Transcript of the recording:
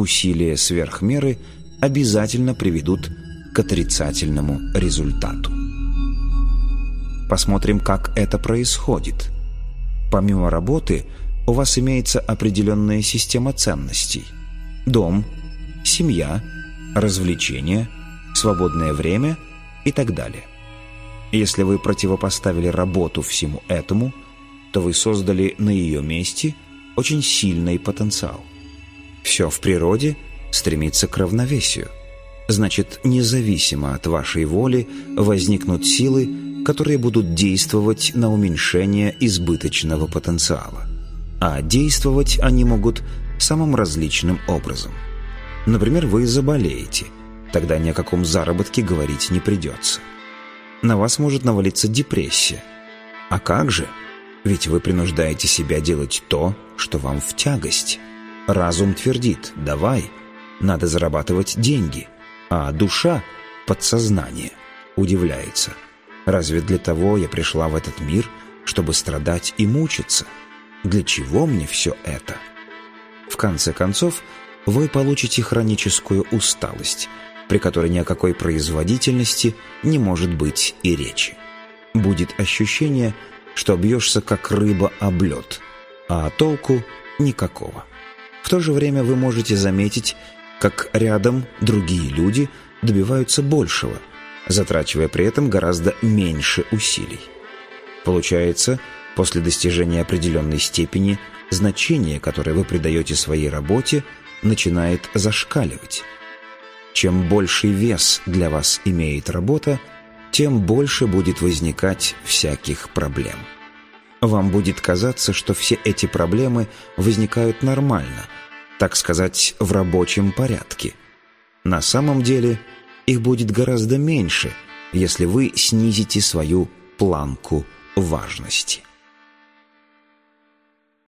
усилия сверх меры обязательно приведут к отрицательному результату. Посмотрим, как это происходит. Помимо работы, у вас имеется определенная система ценностей. Дом, семья, развлечения, свободное время и так далее. Если вы противопоставили работу всему этому, то вы создали на ее месте очень сильный потенциал. Все в природе стремится к равновесию. Значит, независимо от вашей воли возникнут силы, которые будут действовать на уменьшение избыточного потенциала. А действовать они могут самым различным образом. Например, вы заболеете, тогда ни о каком заработке говорить не придется. На вас может навалиться депрессия. А как же? Ведь вы принуждаете себя делать то, что вам в тягость. Разум твердит: давай, надо зарабатывать деньги. А душа, подсознание, удивляется: разве для того я пришла в этот мир, чтобы страдать и мучиться? Для чего мне все это? В конце концов, вы получите хроническую усталость, при которой ни о какой производительности не может быть и речи. Будет ощущение, что бьешься как рыба об лед, а толку никакого. В то же время вы можете заметить, как рядом другие люди добиваются большего, затрачивая при этом гораздо меньше усилий. Получается, после достижения определенной степени значение, которое вы придаете своей работе, начинает зашкаливать. Чем больший вес для вас имеет работа, тем больше будет возникать всяких проблем. Вам будет казаться, что все эти проблемы возникают нормально, так сказать, в рабочем порядке. На самом деле их будет гораздо меньше, если вы снизите свою планку важности.